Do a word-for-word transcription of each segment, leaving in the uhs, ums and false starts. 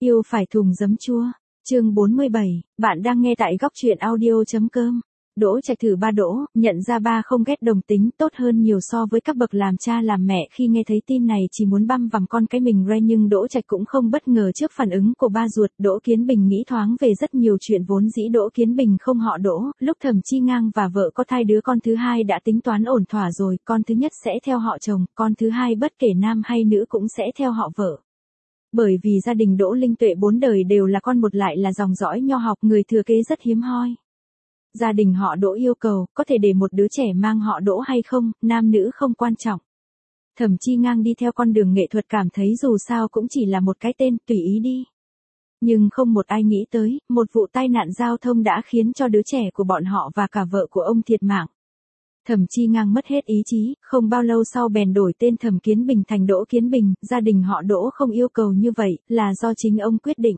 Yêu phải thùng giấm chua. Chương bốn mươi bảy, bạn đang nghe tại góc truyện audio.com. Đỗ Trạch thử ba đỗ, nhận ra ba không ghét đồng tính tốt hơn nhiều so với các bậc làm cha làm mẹ khi nghe thấy tin này chỉ muốn băm vằm con cái mình re nhưng Đỗ Trạch cũng không bất ngờ trước phản ứng của ba ruột. Đỗ Kiến Bình nghĩ thoáng về rất nhiều chuyện vốn dĩ Đỗ Kiến Bình không họ Đỗ, lúc Thẩm Chi Ngang và vợ có thai đứa con thứ hai đã tính toán ổn thỏa rồi, con thứ nhất sẽ theo họ chồng, con thứ hai bất kể nam hay nữ cũng sẽ theo họ vợ. Bởi vì gia đình Đỗ Linh Tuệ bốn đời đều là con một lại là dòng dõi nho học người thừa kế rất hiếm hoi. Gia đình họ Đỗ yêu cầu, có thể để một đứa trẻ mang họ Đỗ hay không, nam nữ không quan trọng. Thẩm Chi Ngang đi theo con đường nghệ thuật cảm thấy dù sao cũng chỉ là một cái tên, tùy ý đi. Nhưng không một ai nghĩ tới, một vụ tai nạn giao thông đã khiến cho đứa trẻ của bọn họ và cả vợ của ông thiệt mạng. Thẩm Chi Ngang mất hết ý chí, không bao lâu sau bèn đổi tên Thẩm Kiến Bình thành Đỗ Kiến Bình, gia đình họ Đỗ không yêu cầu như vậy, là do chính ông quyết định.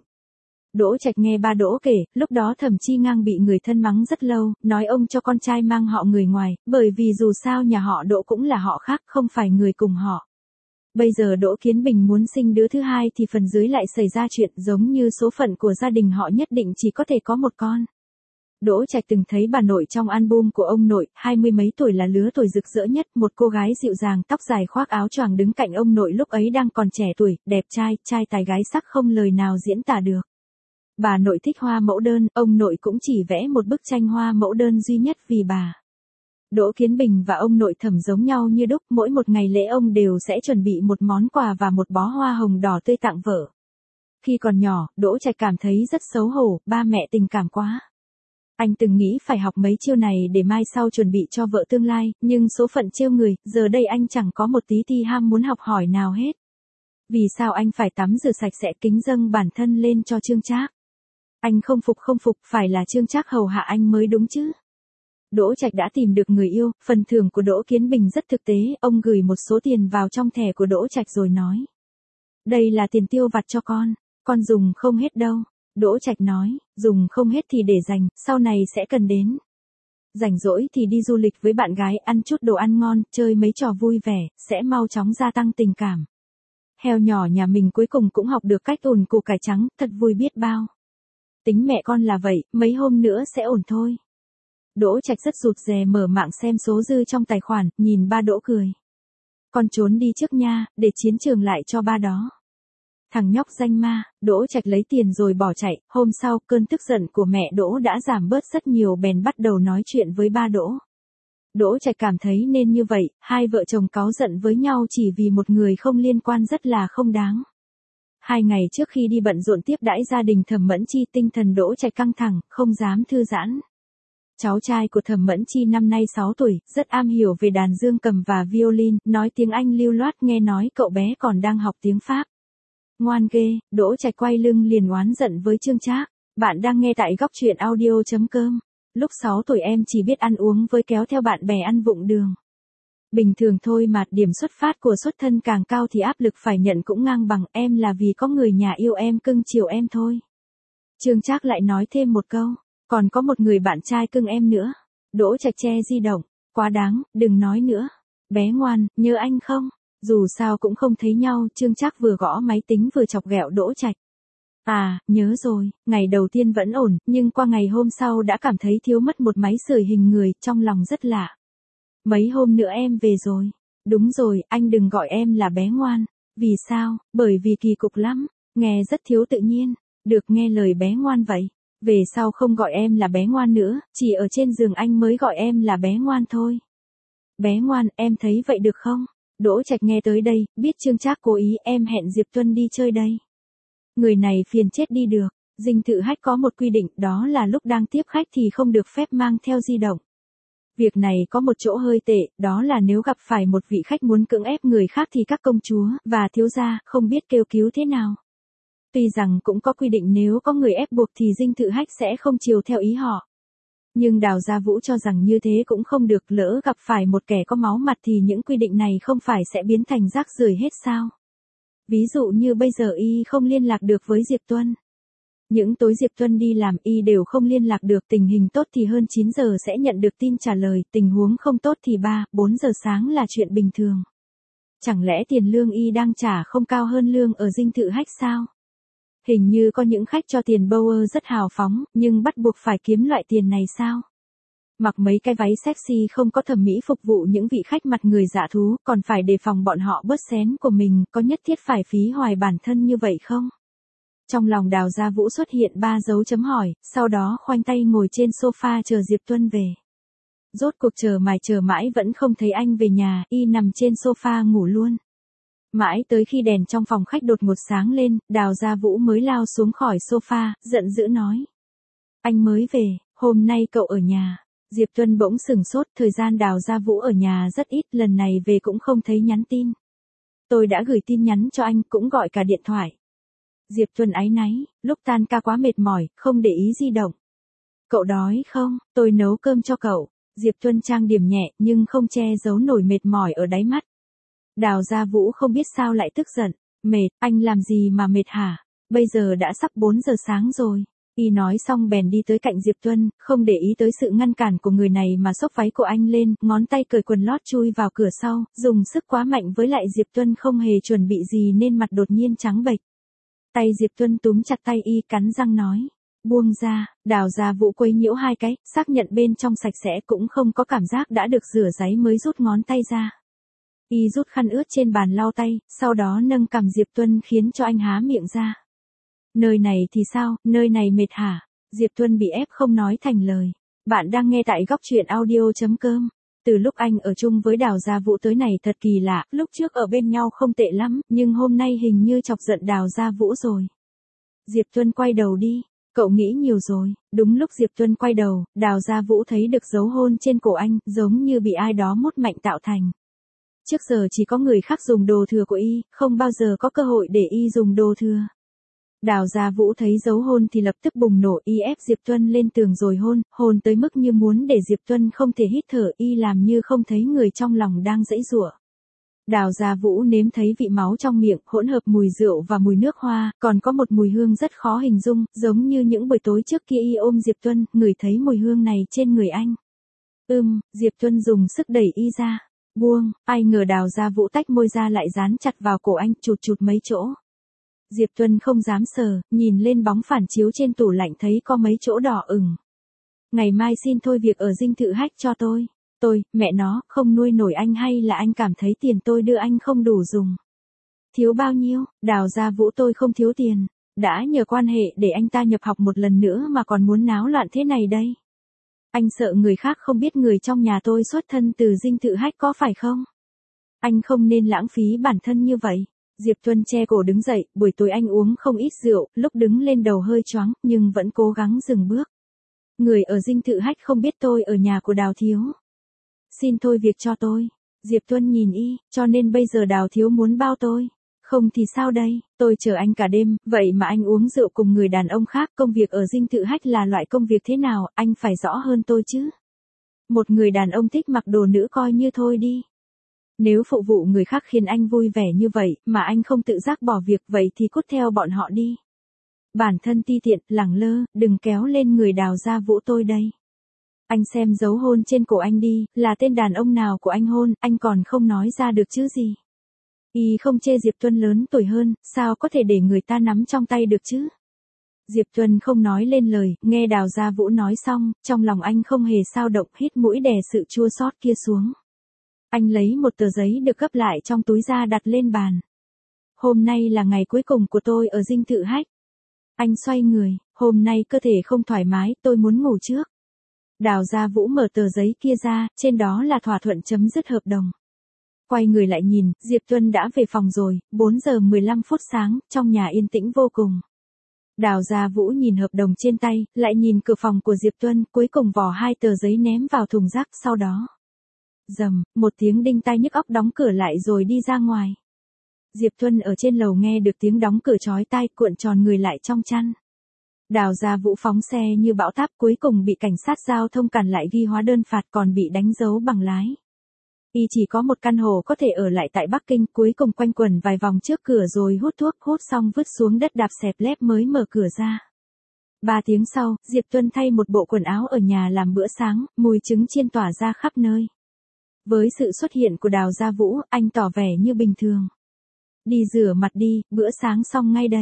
Đỗ Trạch nghe ba Đỗ kể, lúc đó Thẩm Chi Ngang bị người thân mắng rất lâu, nói ông cho con trai mang họ người ngoài, bởi vì dù sao nhà họ Đỗ cũng là họ khác, không phải người cùng họ. Bây giờ Đỗ Kiến Bình muốn sinh đứa thứ hai thì phần dưới lại xảy ra chuyện giống như số phận của gia đình họ nhất định chỉ có thể có một con. Đỗ Trạch từng thấy bà nội trong album của ông nội, hai mươi mấy tuổi là lứa tuổi rực rỡ nhất, một cô gái dịu dàng tóc dài khoác áo choàng đứng cạnh ông nội lúc ấy đang còn trẻ tuổi, đẹp trai, trai tài gái sắc không lời nào diễn tả được. Bà nội thích hoa mẫu đơn, ông nội cũng chỉ vẽ một bức tranh hoa mẫu đơn duy nhất vì bà. Đỗ Kiến Bình và ông nội Thẩm giống nhau như đúc, mỗi một ngày lễ ông đều sẽ chuẩn bị một món quà và một bó hoa hồng đỏ tươi tặng vợ. Khi còn nhỏ, Đỗ Trạch cảm thấy rất xấu hổ, ba mẹ tình cảm quá. Anh từng nghĩ phải học mấy chiêu này để mai sau chuẩn bị cho vợ tương lai, nhưng số phận trêu người, giờ đây anh chẳng có một tí ti ham muốn học hỏi nào hết. Vì sao anh phải tắm rửa sạch sẽ kính dâng bản thân lên cho Trương Trác? Anh không phục không phục, phải là Trương Trác hầu hạ anh mới đúng chứ. Đỗ Trạch đã tìm được người yêu, phần thưởng của Đỗ Kiến Bình rất thực tế, ông gửi một số tiền vào trong thẻ của Đỗ Trạch rồi nói. Đây là tiền tiêu vặt cho con, con dùng không hết đâu. Đỗ Trạch nói, dùng không hết thì để dành, sau này sẽ cần đến. Rảnh rỗi thì đi du lịch với bạn gái, ăn chút đồ ăn ngon, chơi mấy trò vui vẻ, sẽ mau chóng gia tăng tình cảm. Heo nhỏ nhà mình cuối cùng cũng học được cách ủn củ cải trắng, thật vui biết bao. Tính mẹ con là vậy, mấy hôm nữa sẽ ổn thôi. Đỗ Trạch rất rụt rè mở mạng xem số dư trong tài khoản, nhìn ba Đỗ cười. Con trốn đi trước nha, để chiến trường lại cho ba đó. Thằng nhóc danh ma. Đỗ Trạch lấy tiền rồi bỏ chạy, hôm sau cơn tức giận của mẹ Đỗ đã giảm bớt rất nhiều bèn bắt đầu nói chuyện với ba Đỗ. Đỗ Trạch cảm thấy nên như vậy, hai vợ chồng cáu giận với nhau chỉ vì một người không liên quan rất là không đáng. Hai ngày trước khi đi bận rộn tiếp đãi gia đình Thẩm Mẫn Chi, tinh thần Đỗ Trạch căng thẳng, không dám thư giãn. Cháu trai của Thẩm Mẫn Chi năm nay sáu tuổi, rất am hiểu về đàn dương cầm và violin, nói tiếng Anh lưu loát, nghe nói cậu bé còn đang học tiếng Pháp. Ngoan ghê. Đỗ Trạch quay lưng liền oán giận với Trương Trác. Bạn đang nghe tại góc truyện audio.com. Lúc sáu tuổi em chỉ biết ăn uống với kéo theo bạn bè ăn vụng đường. Bình thường thôi mà, điểm xuất phát của xuất thân càng cao thì áp lực phải nhận cũng ngang bằng, em là vì có người nhà yêu em cưng chiều em thôi. Trương Trác lại nói thêm một câu, còn có một người bạn trai cưng em nữa. Đỗ Trạch che di động, quá đáng, đừng nói nữa. Bé ngoan, nhớ anh không? Dù sao cũng không thấy nhau, Trương Trác vừa gõ máy tính vừa chọc ghẹo Đỗ Trạch. À, nhớ rồi, ngày đầu tiên vẫn ổn, nhưng qua ngày hôm sau đã cảm thấy thiếu mất một máy sưởi hình người, trong lòng rất lạ. Mấy hôm nữa em về rồi. Đúng rồi, anh đừng gọi em là bé ngoan. Vì sao? Bởi vì kỳ cục lắm, nghe rất thiếu tự nhiên. Được, nghe lời bé ngoan vậy. Về sau không gọi em là bé ngoan nữa, chỉ ở trên giường anh mới gọi em là bé ngoan thôi. Bé ngoan, em thấy vậy được không? Đỗ Trạch nghe tới đây, biết Trương Trác cố ý, em hẹn Diệp Tuân đi chơi đây. Người này phiền chết đi được. Dinh thự khách có một quy định, đó là lúc đang tiếp khách thì không được phép mang theo di động. Việc này có một chỗ hơi tệ, đó là nếu gặp phải một vị khách muốn cưỡng ép người khác thì các công chúa và thiếu gia không biết kêu cứu thế nào. Tuy rằng cũng có quy định nếu có người ép buộc thì dinh thự khách sẽ không chiều theo ý họ. Nhưng Đào Gia Vũ cho rằng như thế cũng không được, lỡ gặp phải một kẻ có máu mặt thì những quy định này không phải sẽ biến thành rác rưởi hết sao? Ví dụ như bây giờ y không liên lạc được với Diệp Tuân. Những tối Diệp Tuân đi làm y đều không liên lạc được, tình hình tốt thì hơn chín giờ sẽ nhận được tin trả lời, tình huống không tốt thì ba, bốn giờ sáng là chuyện bình thường. Chẳng lẽ tiền lương y đang trả không cao hơn lương ở dinh thự khách sao? Hình như có những khách cho tiền Bauer rất hào phóng, nhưng bắt buộc phải kiếm loại tiền này sao? Mặc mấy cái váy sexy không có thẩm mỹ phục vụ những vị khách mặt người dạ thú, còn phải đề phòng bọn họ bớt xén của mình, có nhất thiết phải phí hoài bản thân như vậy không? Trong lòng Đào Gia Vũ xuất hiện ba dấu chấm hỏi, sau đó khoanh tay ngồi trên sofa chờ Diệp Tuân về. Rốt cuộc chờ mãi chờ mãi vẫn không thấy anh về nhà, y nằm trên sofa ngủ luôn. Mãi tới khi đèn trong phòng khách đột ngột sáng lên, Đào Gia Vũ mới lao xuống khỏi sofa, giận dữ nói. Anh mới về, hôm nay cậu ở nhà. Diệp Tuân bỗng sửng sốt, thời gian Đào Gia Vũ ở nhà rất ít, lần này về cũng không thấy nhắn tin. Tôi đã gửi tin nhắn cho anh, cũng gọi cả điện thoại. Diệp Tuân áy náy, lúc tan ca quá mệt mỏi, không để ý di động. Cậu đói không, tôi nấu cơm cho cậu. Diệp Tuân trang điểm nhẹ, nhưng không che giấu nổi mệt mỏi ở đáy mắt. Đào Gia Vũ không biết sao lại tức giận. Mệt, anh làm gì mà mệt hả? Bây giờ đã sắp bốn giờ sáng rồi. Y nói xong bèn đi tới cạnh Diệp Tuân, không để ý tới sự ngăn cản của người này mà xốc váy của anh lên, ngón tay cởi quần lót chui vào cửa sau, dùng sức quá mạnh với lại Diệp Tuân không hề chuẩn bị gì nên mặt đột nhiên trắng bệch. Tay Diệp Tuân túm chặt tay y, cắn răng nói. Buông ra. Đào Gia Vũ quấy nhiễu hai cái, xác nhận bên trong sạch sẽ, cũng không có cảm giác đã được rửa giấy mới rút ngón tay ra. Y rút khăn ướt trên bàn lau tay, sau đó nâng cằm Diệp Tuân khiến cho anh há miệng ra. Nơi này thì sao, nơi này mệt hả? Diệp Tuân bị ép không nói thành lời. Bạn đang nghe tại góc truyện audio chấm com. Từ lúc anh ở chung với Đào Gia Vũ tới này thật kỳ lạ, lúc trước ở bên nhau không tệ lắm, nhưng hôm nay hình như chọc giận Đào Gia Vũ rồi. Diệp Tuân quay đầu đi. Cậu nghĩ nhiều rồi. Đúng lúc Diệp Tuân quay đầu, Đào Gia Vũ thấy được dấu hôn trên cổ anh, giống như bị ai đó mút mạnh tạo thành. Trước giờ chỉ có người khác dùng đồ thừa của y, không bao giờ có cơ hội để y dùng đồ thừa. Đào Gia Vũ thấy dấu hôn thì lập tức bùng nổ, y ép Diệp Tuân lên tường rồi hôn, hôn tới mức như muốn để Diệp Tuân không thể hít thở, y làm như không thấy người trong lòng đang giãy giụa. Đào Gia Vũ nếm thấy vị máu trong miệng, hỗn hợp mùi rượu và mùi nước hoa, còn có một mùi hương rất khó hình dung, giống như những buổi tối trước kia y ôm Diệp Tuân, ngửi thấy mùi hương này trên người anh. Ưm, Diệp Tuân dùng sức đẩy y ra. Buông, ai ngờ Đào Gia Vũ tách môi ra lại dán chặt vào cổ anh, chụt chụt mấy chỗ. Diệp Tuân không dám sờ, nhìn lên bóng phản chiếu trên tủ lạnh thấy có mấy chỗ đỏ ửng. Ngày mai xin thôi việc ở dinh thự hách cho tôi. Tôi, mẹ nó, không nuôi nổi anh hay là anh cảm thấy tiền tôi đưa anh không đủ dùng? Thiếu bao nhiêu? Đào Gia Vũ tôi không thiếu tiền. Đã nhờ quan hệ để anh ta nhập học một lần nữa mà còn muốn náo loạn thế này đây. Anh sợ người khác không biết người trong nhà tôi xuất thân từ dinh thự hách có phải không? Anh không nên lãng phí bản thân như vậy. Diệp Tuân che cổ đứng dậy, buổi tối anh uống không ít rượu, lúc đứng lên đầu hơi choáng, nhưng vẫn cố gắng dừng bước. Người ở dinh thự hách không biết tôi ở nhà của Đào Thiếu. Xin thôi việc cho tôi. Diệp Tuân nhìn y, cho nên bây giờ Đào Thiếu muốn bao tôi. Không thì sao đây, tôi chờ anh cả đêm, vậy mà anh uống rượu cùng người đàn ông khác, công việc ở dinh thự hách là loại công việc thế nào, anh phải rõ hơn tôi chứ. Một người đàn ông thích mặc đồ nữ coi như thôi đi. Nếu phụ vụ người khác khiến anh vui vẻ như vậy, mà anh không tự giác bỏ việc vậy thì cút theo bọn họ đi. Bản thân ti tiện, lẳng lơ, đừng kéo lên người Đào Gia Vũ tôi đây. Anh xem dấu hôn trên cổ anh đi, là tên đàn ông nào của anh hôn, anh còn không nói ra được chứ gì. Y không chê Diệp Tuân lớn tuổi hơn, sao có thể để người ta nắm trong tay được chứ? Diệp Tuân không nói lên lời, nghe Đào Gia Vũ nói xong, trong lòng anh không hề sao động, hít mũi đè sự chua xót kia xuống. Anh lấy một tờ giấy được gấp lại trong túi ra đặt lên bàn. Hôm nay là ngày cuối cùng của tôi ở dinh thự hách. Anh xoay người, hôm nay cơ thể không thoải mái, tôi muốn ngủ trước. Đào Gia Vũ mở tờ giấy kia ra, trên đó là thỏa thuận chấm dứt hợp đồng. Quay người lại nhìn, Diệp Tuân đã về phòng rồi, bốn giờ mười lăm phút sáng, trong nhà yên tĩnh vô cùng. Đào Gia Vũ nhìn hợp đồng trên tay, lại nhìn cửa phòng của Diệp Tuân, cuối cùng vò hai tờ giấy ném vào thùng rác, sau đó. Rầm, một tiếng đinh tai nhức óc đóng cửa lại rồi đi ra ngoài. Diệp Tuân ở trên lầu nghe được tiếng đóng cửa chói tai, cuộn tròn người lại trong chăn. Đào Gia Vũ phóng xe như bão táp, cuối cùng bị cảnh sát giao thông cản lại ghi hóa đơn phạt, còn bị đánh dấu bằng lái. Y chỉ có một căn hộ có thể ở lại tại Bắc Kinh, cuối cùng quanh quẩn vài vòng trước cửa rồi hút thuốc, hút xong vứt xuống đất đạp xẹp lép mới mở cửa ra. Ba tiếng sau, Diệp Tuân thay một bộ quần áo ở nhà làm bữa sáng, mùi trứng chiên tỏa ra khắp nơi. Với sự xuất hiện của Đào Gia Vũ, anh tỏ vẻ như bình thường. Đi rửa mặt đi, bữa sáng xong ngay đây.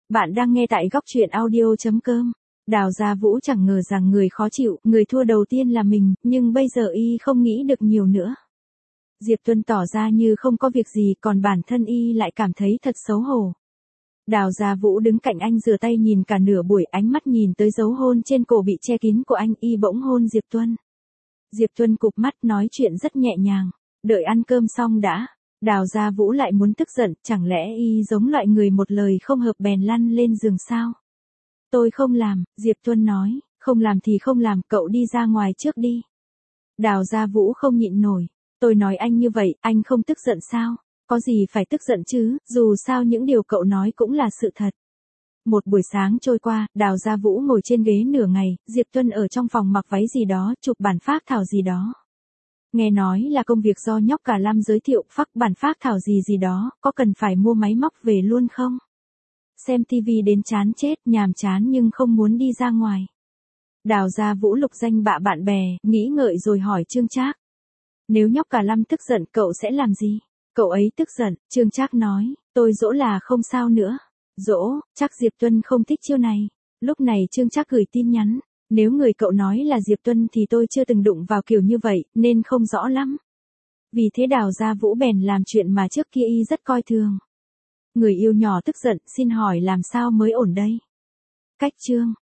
Bạn đang nghe tại góc truyện audio.com. Đào Gia Vũ chẳng ngờ rằng người khó chịu, người thua đầu tiên là mình, nhưng bây giờ y không nghĩ được nhiều nữa. Diệp Tuân tỏ ra như không có việc gì, còn bản thân y lại cảm thấy thật xấu hổ. Đào Gia Vũ đứng cạnh anh rửa tay nhìn cả nửa buổi, ánh mắt nhìn tới dấu hôn trên cổ bị che kín của anh, y bỗng hôn Diệp Tuân. Diệp Tuân cụp mắt nói chuyện rất nhẹ nhàng, đợi ăn cơm xong đã. Đào Gia Vũ lại muốn tức giận, chẳng lẽ y giống loại người một lời không hợp bèn lăn lên giường sao? Tôi không làm, Diệp Tuân nói, không làm thì không làm, cậu đi ra ngoài trước đi. Đào Gia Vũ không nhịn nổi, tôi nói anh như vậy, anh không tức giận sao? Có gì phải tức giận chứ, dù sao những điều cậu nói cũng là sự thật. Một buổi sáng trôi qua, Đào Gia Vũ ngồi trên ghế nửa ngày, Diệp Tuân ở trong phòng mặc váy gì đó, chụp bản phác thảo gì đó. Nghe nói là công việc do nhóc cả Lam giới thiệu, phác bản phác thảo gì gì đó, có cần phải mua máy móc về luôn không? Xem tivi đến chán chết, nhàm chán nhưng không muốn đi ra ngoài. Đào Gia Vũ lục danh bạ bạn bè, nghĩ ngợi rồi hỏi Trương Trác. Nếu nhóc cả Lam tức giận cậu sẽ làm gì? Cậu ấy tức giận, Trương Trác nói, tôi dỗ là không sao nữa. Dỗ, chắc Diệp Tuân không thích chiêu này. Lúc này Trương Trác gửi tin nhắn. Nếu người cậu nói là Diệp Tuân thì tôi chưa từng đụng vào kiểu như vậy, nên không rõ lắm. Vì thế Đào Gia Vũ bèn làm chuyện mà trước kia y rất coi thường. Người yêu nhỏ tức giận, xin hỏi làm sao mới ổn đây? Cách chương